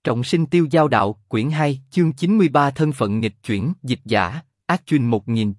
Trọng sinh tiêu giao đạo, quyển 2, chương 93 thân phận nghịch chuyển, dịch giả, Ác Chuyên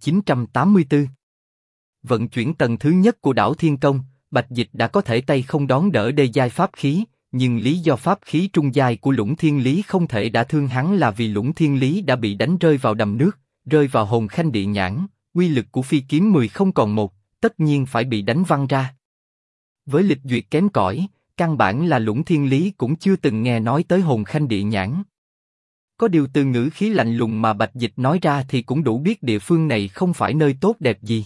1984. Vận chuyển tầng thứ nhất của đảo Thiên Công, Bạch Dịch đã có thể tay không đón đỡ đê giai pháp khí, nhưng lý do pháp khí trung giai của Lũng Thiên Lý không thể đả thương hắn là vì Lũng Thiên Lý đã bị đánh rơi vào đầm nước, rơi vào hồn khanh địa nhãn, uy lực của phi kiếm 10 không còn một, tất nhiên phải bị đánh văng ra. Với lịch duyệt kém cỏi, căn bản là Lũng Thiên Lý cũng chưa từng nghe nói tới hồn khanh địa nhãn. Có điều từ ngữ khí lạnh lùng mà Bạch Dịch nói ra thì cũng đủ biết địa phương này không phải nơi tốt đẹp gì.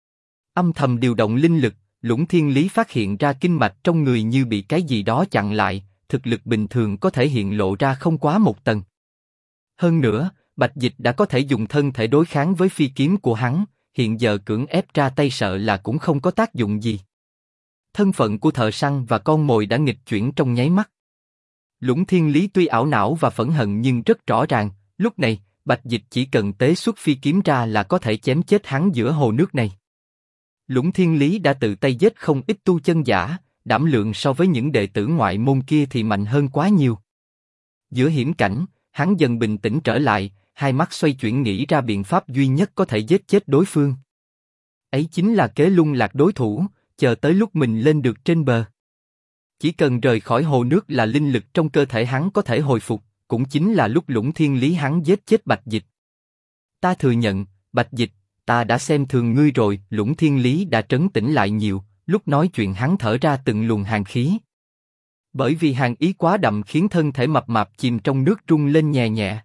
Âm thầm điều động linh lực, Lũng Thiên Lý phát hiện ra kinh mạch trong người như bị cái gì đó chặn lại, thực lực bình thường có thể hiện lộ ra không quá một tầng. Hơn nữa, Bạch Dịch đã có thể dùng thân thể đối kháng với phi kiếm của hắn, hiện giờ cưỡng ép ra tay sợ là cũng không có tác dụng gì. Thân phận của thợ săn và con mồi đã nghịch chuyển trong nháy mắt. Lũng Thiên Lý tuy ảo não và phẫn hận nhưng rất rõ ràng, lúc này, Bạch Dịch chỉ cần tế xuất phi kiếm ra là có thể chém chết hắn giữa hồ nước này. Lũng Thiên Lý đã tự tay giết không ít tu chân giả, đảm lượng so với những đệ tử ngoại môn kia thì mạnh hơn quá nhiều. Giữa hiểm cảnh, hắn dần bình tĩnh trở lại, hai mắt xoay chuyển nghĩ ra biện pháp duy nhất có thể giết chết đối phương. Ấy chính là kế lung lạc đối thủ, chờ tới lúc mình lên được trên bờ. Chỉ cần rời khỏi hồ nước là linh lực trong cơ thể hắn có thể hồi phục, cũng chính là lúc Lũng Thiên Lý hắn giết chết Bạch Dịch. Ta thừa nhận, Bạch Dịch, ta đã xem thường ngươi rồi. Lũng Thiên Lý đã trấn tĩnh lại nhiều, lúc nói chuyện hắn thở ra từng luồng hàn khí. Bởi vì hàn ý quá đậm khiến thân thể mập mạp chìm trong nước rung lên nhẹ nhẹ.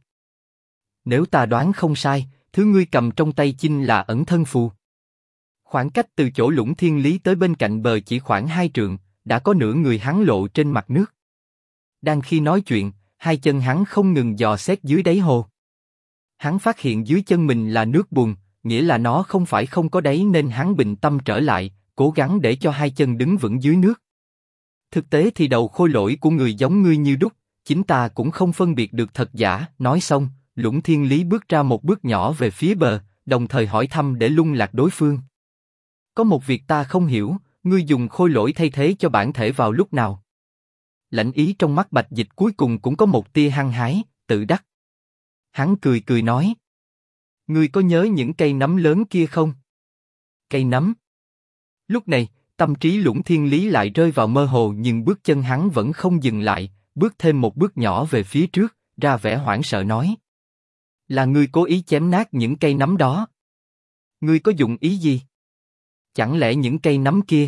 Nếu ta đoán không sai, thứ ngươi cầm trong tay chinh là ẩn thân phù. Khoảng cách từ chỗ Lũng Thiên Lý tới bên cạnh bờ chỉ khoảng 2 trượng, đã có nửa người hắn lộ trên mặt nước. Đang khi nói chuyện, hai chân hắn không ngừng dò xét dưới đáy hồ. Hắn phát hiện dưới chân mình là nước bùn, nghĩa là nó không phải không có đáy nên hắn bình tâm trở lại, cố gắng để cho hai chân đứng vững dưới nước. Thực tế thì đầu khôi lỗi của người giống ngươi như đúc, chính ta cũng không phân biệt được thật giả. Nói xong, Lũng Thiên Lý bước ra một bước nhỏ về phía bờ, đồng thời hỏi thăm để lung lạc đối phương. Có một việc ta không hiểu, ngươi dùng khôi lỗi thay thế cho bản thể vào lúc nào? Lãnh ý trong mắt Bạch Dịch cuối cùng cũng có một tia hăng hái, tự đắc. Hắn cười cười nói. Ngươi có nhớ những cây nấm lớn kia không? Cây nấm. Lúc này, tâm trí Lũng Thiên Lý lại rơi vào mơ hồ nhưng bước chân hắn vẫn không dừng lại, bước thêm một bước nhỏ về phía trước, ra vẻ hoảng sợ nói. Là ngươi cố ý chém nát những cây nấm đó. Ngươi có dụng ý gì? Chẳng lẽ những cây nấm kia?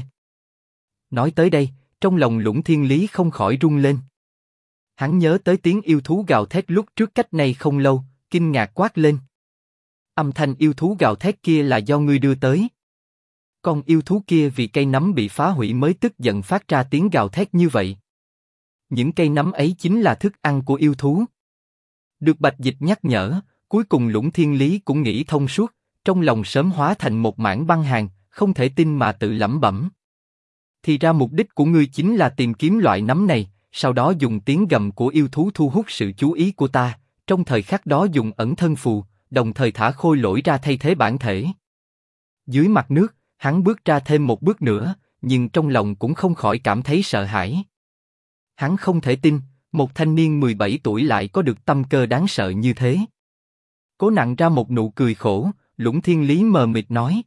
Nói tới đây, trong lòng Lũng Thiên Lý không khỏi rung lên. Hắn nhớ tới tiếng yêu thú gào thét lúc trước cách này không lâu, kinh ngạc quát lên. Âm thanh yêu thú gào thét kia là do ngươi đưa tới. Con yêu thú kia vì cây nấm bị phá hủy mới tức giận phát ra tiếng gào thét như vậy. Những cây nấm ấy chính là thức ăn của yêu thú. Được Bạch Dịch nhắc nhở, cuối cùng Lũng Thiên Lý cũng nghĩ thông suốt, trong lòng sớm hóa thành một mảng băng hàn, không thể tin mà tự lẩm bẩm. Thì ra mục đích của ngươi chính là tìm kiếm loại nấm này, sau đó dùng tiếng gầm của yêu thú thu hút sự chú ý của ta, trong thời khắc đó dùng ẩn thân phù, đồng thời thả khôi lỗi ra thay thế bản thể. Dưới mặt nước, hắn bước ra thêm một bước nữa, nhưng trong lòng cũng không khỏi cảm thấy sợ hãi. Hắn không thể tin, một thanh niên 17 tuổi lại có được tâm cơ đáng sợ như thế. Cố nặn ra một nụ cười khổ, Lũng Thiên Lý mờ mịt nói.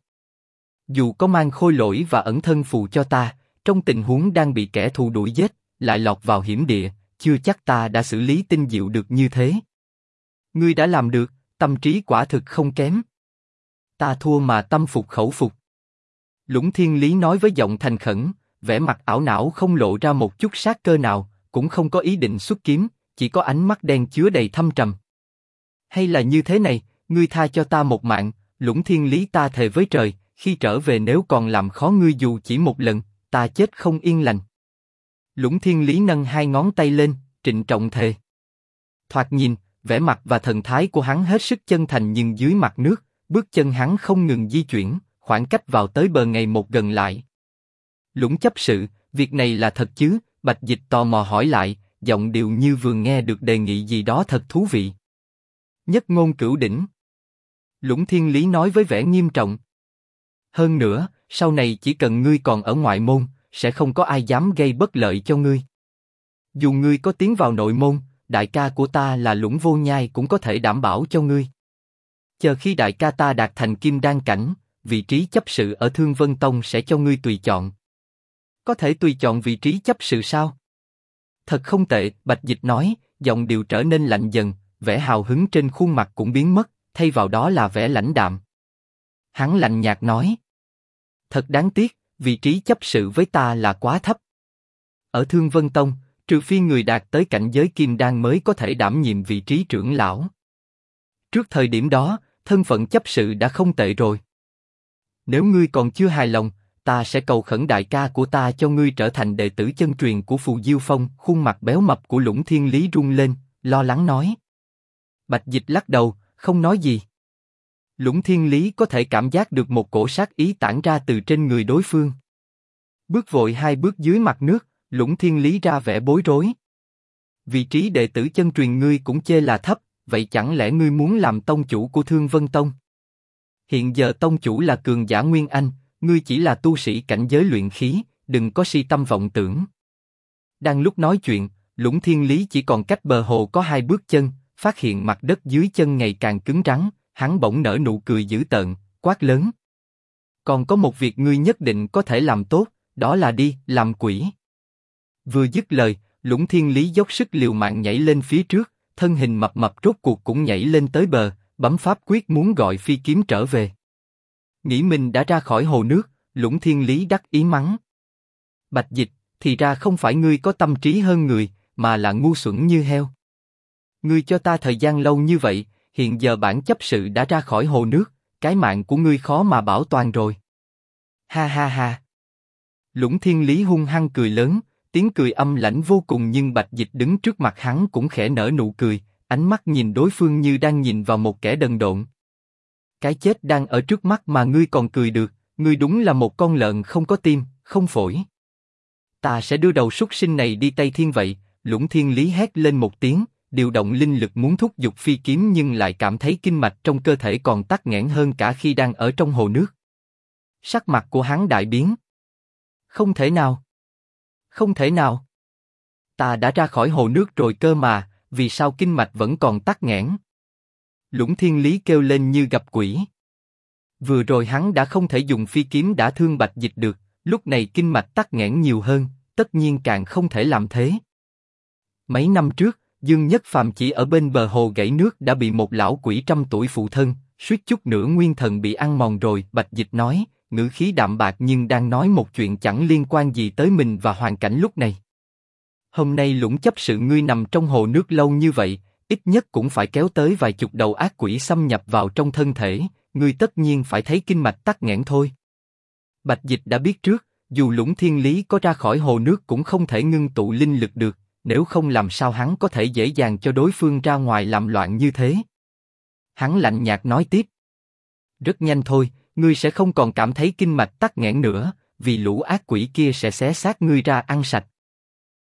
Dù có mang khôi lỗi và ẩn thân phù cho ta, trong tình huống đang bị kẻ thù đuổi giết, lại lọt vào hiểm địa, chưa chắc ta đã xử lý tinh diệu được như thế. Ngươi đã làm được, tâm trí quả thực không kém. Ta thua mà tâm phục khẩu phục. Lũng Thiên Lý nói với giọng thành khẩn, vẻ mặt ảo não không lộ ra một chút sát cơ nào, cũng không có ý định xuất kiếm, chỉ có ánh mắt đen chứa đầy thâm trầm. Hay là như thế này, ngươi tha cho ta một mạng, Lũng Thiên Lý, ta thề với trời, khi trở về nếu còn làm khó ngươi dù chỉ một lần, ta chết không yên lành. Lũng Thiên Lý nâng hai ngón tay lên, trịnh trọng thề. Thoạt nhìn, vẻ mặt và thần thái của hắn hết sức chân thành nhưng dưới mặt nước, bước chân hắn không ngừng di chuyển, khoảng cách vào tới bờ ngày một gần lại. Lũng chấp sự, việc này là thật chứ? Bạch Dịch tò mò hỏi lại, giọng điệu như vừa nghe được đề nghị gì đó thật thú vị. Nhất ngôn cửu đỉnh. Lũng Thiên Lý nói với vẻ nghiêm trọng. Hơn nữa, sau này chỉ cần ngươi còn ở ngoại môn, sẽ không có ai dám gây bất lợi cho ngươi. Dù ngươi có tiến vào nội môn, đại ca của ta là Lũng Vô Nhai cũng có thể đảm bảo cho ngươi. Chờ khi đại ca ta đạt thành kim đan cảnh, vị trí chấp sự ở Thương Vân Tông sẽ cho ngươi tùy chọn. Có thể tùy chọn vị trí chấp sự sao? Thật không tệ, Bạch Dịch nói, giọng điệu trở nên lạnh dần, vẻ hào hứng trên khuôn mặt cũng biến mất, thay vào đó là vẻ lãnh đạm. Hắn lạnh nhạt nói, thật đáng tiếc, vị trí chấp sự với ta là quá thấp. Ở Thương Vân Tông, trừ phi người đạt tới cảnh giới kim đan mới có thể đảm nhiệm vị trí trưởng lão. Trước thời điểm đó, thân phận chấp sự đã không tệ rồi. Nếu ngươi còn chưa hài lòng, ta sẽ cầu khẩn đại ca của ta cho ngươi trở thành đệ tử chân truyền của Phù Diêu Phong. Khuôn mặt béo mập của Lũng Thiên Lý rung lên, lo lắng nói. Bạch Dịch lắc đầu, không nói gì. Lũng Thiên Lý có thể cảm giác được một cổ sát ý tản ra từ trên người đối phương. Bước vội 2 bước dưới mặt nước, Lũng Thiên Lý ra vẻ bối rối. Vị trí đệ tử chân truyền ngươi cũng chê là thấp, vậy chẳng lẽ ngươi muốn làm tông chủ của Thương Vân Tông? Hiện giờ tông chủ là cường giả Nguyên Anh, ngươi chỉ là tu sĩ cảnh giới luyện khí, đừng có si tâm vọng tưởng. Đang lúc nói chuyện, Lũng Thiên Lý chỉ còn cách bờ hồ có 2 bước chân, phát hiện mặt đất dưới chân ngày càng cứng rắn, hắn bỗng nở nụ cười dữ tợn, quát lớn. Còn có một việc ngươi nhất định có thể làm tốt, đó là đi làm quỷ. Vừa dứt lời, Lũng Thiên Lý dốc sức liều mạng nhảy lên phía trước, thân hình mập mập rốt cuộc cũng nhảy lên tới bờ, bấm pháp quyết muốn gọi phi kiếm trở về. Nghĩ mình đã ra khỏi hồ nước, Lũng Thiên Lý đắc ý mắng. Bạch Dịch, thì ra không phải ngươi có tâm trí hơn người, mà là ngu xuẩn như heo. Ngươi cho ta thời gian lâu như vậy, hiện giờ bản chấp sự đã ra khỏi hồ nước, cái mạng của ngươi khó mà bảo toàn rồi. Ha ha ha. Lũng Thiên Lý hung hăng cười lớn, tiếng cười âm lãnh vô cùng, nhưng Bạch Dịch đứng trước mặt hắn cũng khẽ nở nụ cười, ánh mắt nhìn đối phương như đang nhìn vào một kẻ đần độn. Cái chết đang ở trước mắt mà ngươi còn cười được, ngươi đúng là một con lợn không có tim, không phổi. Ta sẽ đưa đầu súc sinh này đi Tây Thiên vậy. Lũng Thiên Lý hét lên một tiếng, điều động linh lực muốn thúc giục phi kiếm nhưng lại cảm thấy kinh mạch trong cơ thể còn tắc nghẽn hơn cả khi đang ở trong hồ nước. Sắc mặt của hắn đại biến. Không thể nào. Không thể nào. Ta đã ra khỏi hồ nước rồi cơ mà, vì sao kinh mạch vẫn còn tắc nghẽn? Lũng Thiên Lý kêu lên như gặp quỷ. Vừa rồi hắn đã không thể dùng phi kiếm đả thương Bạch Dịch được, lúc này kinh mạch tắc nghẽn nhiều hơn, tất nhiên càng không thể làm thế. Mấy năm trước, Dương Nhất Phàm chỉ ở bên bờ hồ gãy nước đã bị một lão quỷ 100 tuổi phụ thân, suýt chút nữa nguyên thần bị ăn mòn rồi. Bạch Dịch nói, ngữ khí đạm bạc nhưng đang nói một chuyện chẳng liên quan gì tới mình và hoàn cảnh lúc này. Hôm nay Lũng chấp sự ngươi nằm trong hồ nước lâu như vậy, ít nhất cũng phải kéo tới vài chục đầu ác quỷ xâm nhập vào trong thân thể, ngươi tất nhiên phải thấy kinh mạch tắc nghẽn thôi. Bạch Dịch đã biết trước, dù Lũng Thiên Lý có ra khỏi hồ nước cũng không thể ngưng tụ linh lực được, nếu không làm sao hắn có thể dễ dàng cho đối phương ra ngoài làm loạn như thế. Hắn lạnh nhạt nói tiếp. Rất nhanh thôi, ngươi sẽ không còn cảm thấy kinh mạch tắc nghẽn nữa, vì lũ ác quỷ kia sẽ xé xác ngươi ra ăn sạch.